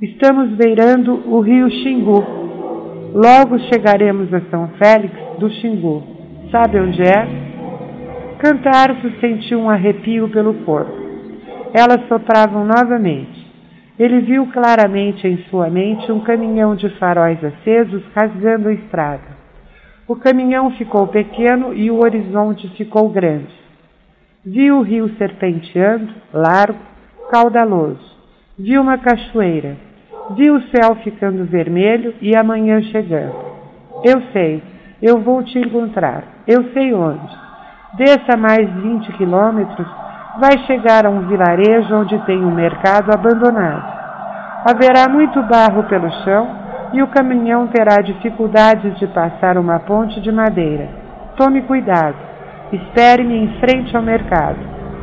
Estamos beirando o rio Xingu. Logo chegaremos a São Félix do Xingu. Sabe onde é? Cantarzo sentiu um arrepio pelo corpo. Elas sopravam novamente. Ele viu claramente em sua mente um caminhão de faróis acesos rasgando a estrada. O caminhão ficou pequeno e o horizonte ficou grande. Viu o rio serpenteando, largo, caudaloso. Viu uma cachoeira. Viu o céu ficando vermelho e a manhã chegando. Eu sei, eu vou te encontrar. Eu sei onde. Desça mais 20 quilômetros, vai chegar a um vilarejo onde tem um mercado abandonado. Haverá muito barro pelo chão e o caminhão terá dificuldades de passar uma ponte de madeira. Tome cuidado. Espere-me em frente ao mercado.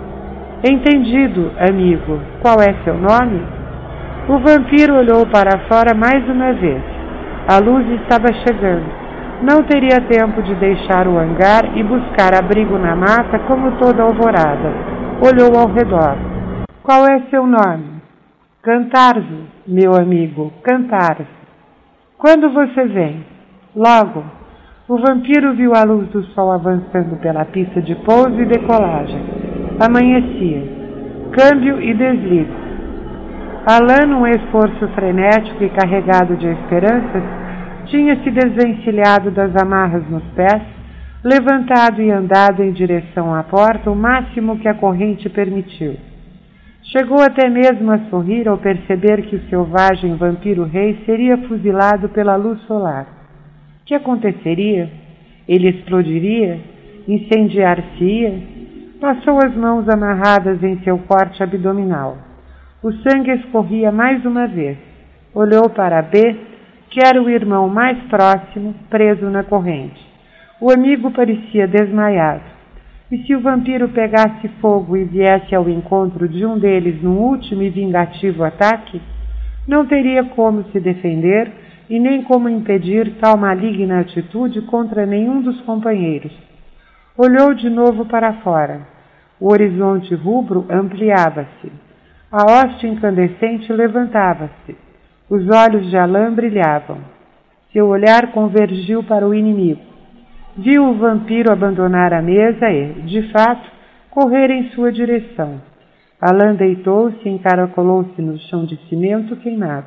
Entendido, amigo. Qual é seu nome? O vampiro olhou para fora mais uma vez. A luz estava chegando. Não teria tempo de deixar o hangar e buscar abrigo na mata como toda alvorada. Olhou ao redor. Qual é seu nome? Cantarzo, meu amigo, Cantarzo. Quando você vem? Logo. O vampiro viu a luz do sol avançando pela pista de pouso e decolagem. Amanhecia. Câmbio e deslize. Alain, num esforço frenético e carregado de esperanças, tinha se desvencilhado das amarras nos pés, levantado e andado em direção à porta o máximo que a corrente permitiu. Chegou até mesmo a sorrir ao perceber que o selvagem vampiro-rei seria fuzilado pela luz solar. O que aconteceria? Ele explodiria? Incendiar-se-ia? Passou as mãos amarradas em seu corte abdominal. O sangue escorria mais uma vez. Olhou para B, que era o irmão mais próximo, preso na corrente. O amigo parecia desmaiado. E se o vampiro pegasse fogo e viesse ao encontro de um deles num último e vingativo ataque, não teria como se defender e nem como impedir tal maligna atitude contra nenhum dos companheiros. Olhou de novo para fora. O horizonte rubro ampliava-se. A hoste incandescente levantava-se. Os olhos de Alain brilhavam. Seu olhar convergiu para o inimigo. Viu o vampiro abandonar a mesa e, de fato, correr em sua direção. Alain deitou-se e encaracolou-se no chão de cimento queimado.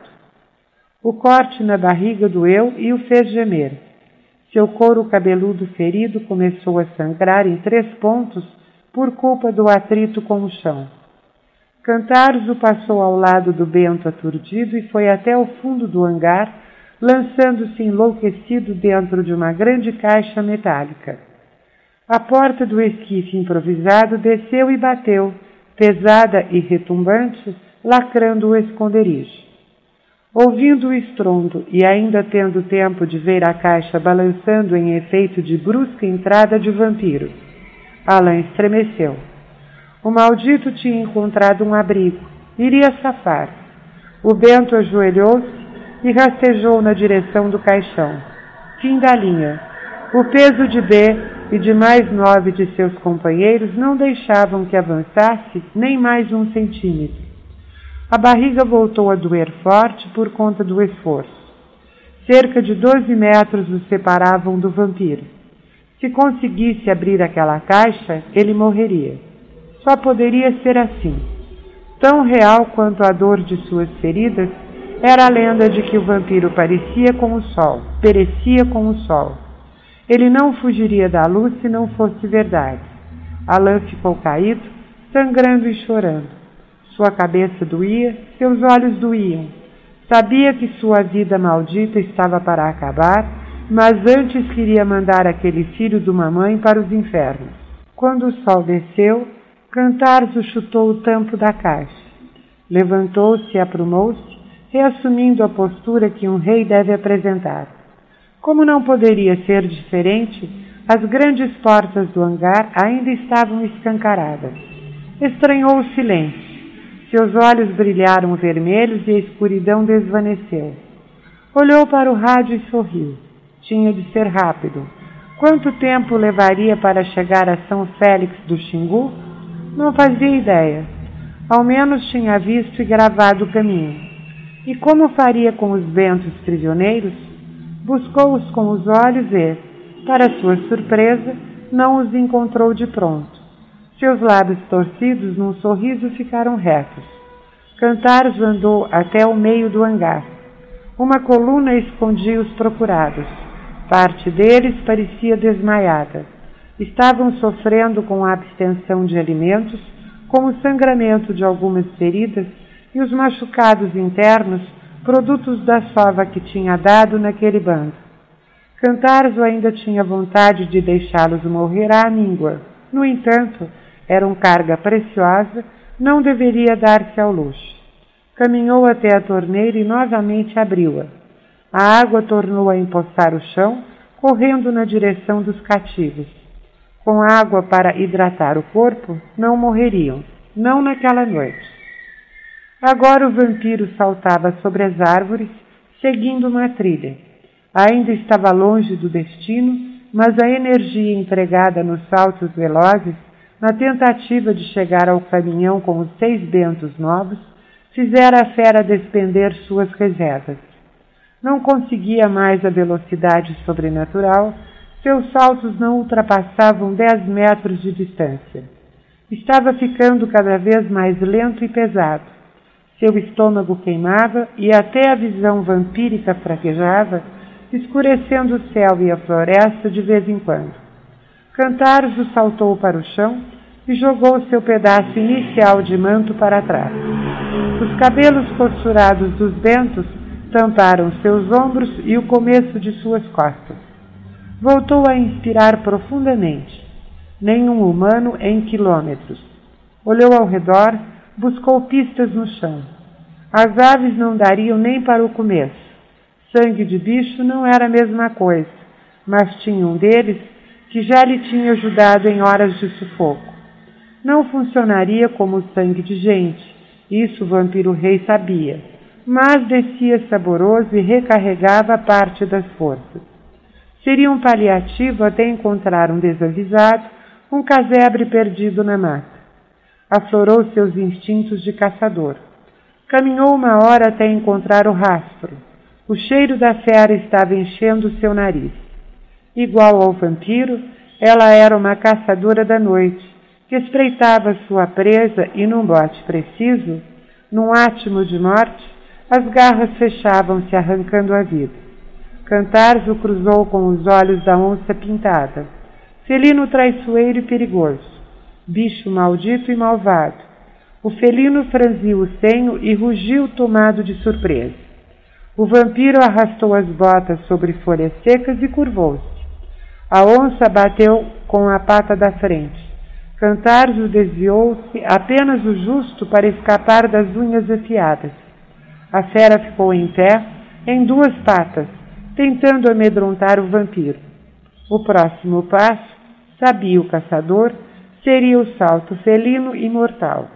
O corte na barriga doeu e o fez gemer. Seu couro cabeludo ferido começou a sangrar em 3 pontos por culpa do atrito com o chão. Cantarzo passou ao lado do Bento aturdido e foi até o fundo do hangar, lançando-se enlouquecido dentro de uma grande caixa metálica. A porta do esquife improvisado desceu e bateu, pesada e retumbante, lacrando o esconderijo. Ouvindo o estrondo e ainda tendo tempo de ver a caixa balançando em efeito de brusca entrada de vampiro, Alain estremeceu. O maldito tinha encontrado um abrigo. Iria safar. O Bento ajoelhou-se e rastejou na direção do caixão. Fim da linha. O peso de B e de mais 9 de seus companheiros não deixavam que avançasse nem mais 1 centímetro. A barriga voltou a doer forte por conta do esforço. Cerca de 12 metros os separavam do vampiro. Se conseguisse abrir aquela caixa, ele morreria. Só poderia ser assim. Tão real quanto a dor de suas feridas era a lenda de que o vampiro perecia com o sol. Ele não fugiria da luz se não fosse verdade. Alain ficou caído, sangrando e chorando. Sua cabeça doía, seus olhos doíam. Sabia que sua vida maldita estava para acabar, mas antes queria mandar aquele filho de uma mãe para os infernos. Quando o sol desceu, Cantarzo chutou o tampo da caixa. Levantou-se e aprumou-se, reassumindo a postura que um rei deve apresentar. Como não poderia ser diferente, as grandes portas do hangar ainda estavam escancaradas. Estranhou o silêncio. Seus olhos brilharam vermelhos e a escuridão desvaneceu. Olhou para o rádio e sorriu. Tinha de ser rápido. Quanto tempo levaria para chegar a São Félix do Xingu? Não fazia ideia. Ao menos tinha visto e gravado o caminho. E como faria com os bentos prisioneiros? Buscou-os com os olhos e, para sua surpresa, não os encontrou de pronto. Seus lábios torcidos num sorriso ficaram retos. Cantaros andou até o meio do hangar. Uma coluna escondia os procurados. Parte deles parecia desmaiada. Estavam sofrendo com a abstenção de alimentos, com o sangramento de algumas feridas e os machucados internos, produtos da sova que tinha dado naquele bando. Cantaros ainda tinha vontade de deixá-los morrer à míngua. No entanto, eram carga preciosa, não deveria dar-se ao luxo. Caminhou até a torneira e novamente abriu-a. A água tornou a empoçar o chão, correndo na direção dos cativos. Com água para hidratar o corpo, não morreriam, não naquela noite. Agora o vampiro saltava sobre as árvores, seguindo uma trilha. Ainda estava longe do destino, mas a energia empregada nos saltos velozes, na tentativa de chegar ao caminhão com os 6 bentos novos, fizera a fera despender suas reservas. Não conseguia mais a velocidade sobrenatural, seus saltos não ultrapassavam 10 metros de distância. Estava ficando cada vez mais lento e pesado. Seu estômago queimava e até a visão vampírica fraquejava, escurecendo o céu e a floresta de vez em quando. Cantaros o saltou para o chão e jogou seu pedaço inicial de manto para trás. Os cabelos costurados dos bentos tamparam seus ombros e o começo de suas costas. Voltou a inspirar profundamente. Nenhum humano em quilômetros. Olhou ao redor, buscou pistas no chão. As aves não dariam nem para o começo. Sangue de bicho não era a mesma coisa, mas tinha um deles que já lhe tinha ajudado em horas de sufoco. Não funcionaria como o sangue de gente, isso o vampiro-rei sabia, mas descia saboroso e recarregava parte das forças. Seria um paliativo até encontrar um desavisado, um casebre perdido na mata. Aflorou seus instintos de caçador. Caminhou uma hora até encontrar o rastro. O cheiro da fera estava enchendo seu nariz. Igual ao vampiro, ela era uma caçadora da noite, que espreitava sua presa e, num bote preciso, num átimo de morte, as garras fechavam-se arrancando a vida. Cantaros o cruzou com os olhos da onça pintada. Felino traiçoeiro e perigoso. Bicho maldito e malvado. O felino franziu o senho e rugiu tomado de surpresa. O vampiro arrastou as botas sobre folhas secas e curvou-se. A onça bateu com a pata da frente. Cantaros desviou-se apenas o justo para escapar das unhas afiadas. A fera ficou em pé, em 2 patas, tentando amedrontar o vampiro. O próximo passo, sabia o caçador, seria o salto felino e mortal.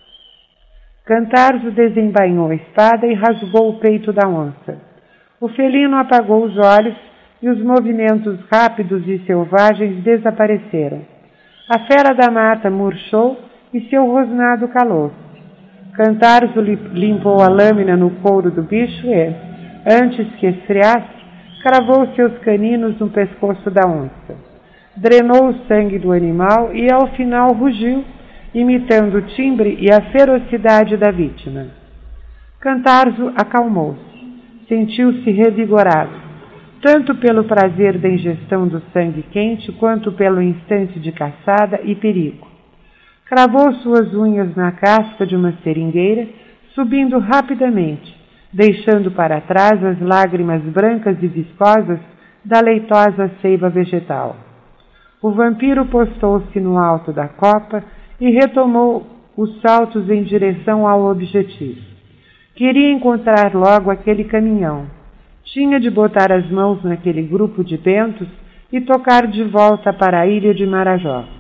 Cantaros desembainhou a espada e rasgou o peito da onça. O felino apagou os olhos e os movimentos rápidos e selvagens desapareceram. A fera da mata murchou e seu rosnado calou-se. Cantaros limpou a lâmina no couro do bicho e, antes que esfriasse, cravou seus caninos no pescoço da onça. Drenou o sangue do animal e, ao final, rugiu, imitando o timbre e a ferocidade da vítima. Cantaros acalmou-se. Sentiu-se revigorado, tanto pelo prazer da ingestão do sangue quente, quanto pelo instante de caçada e perigo. Cravou suas unhas na casca de uma seringueira, subindo rapidamente, deixando para trás as lágrimas brancas e viscosas da leitosa seiva vegetal. O vampiro postou-se no alto da copa e retomou os saltos em direção ao objetivo. Queria encontrar logo aquele caminhão. Tinha de botar as mãos naquele grupo de bentos e tocar de volta para a ilha de Marajó.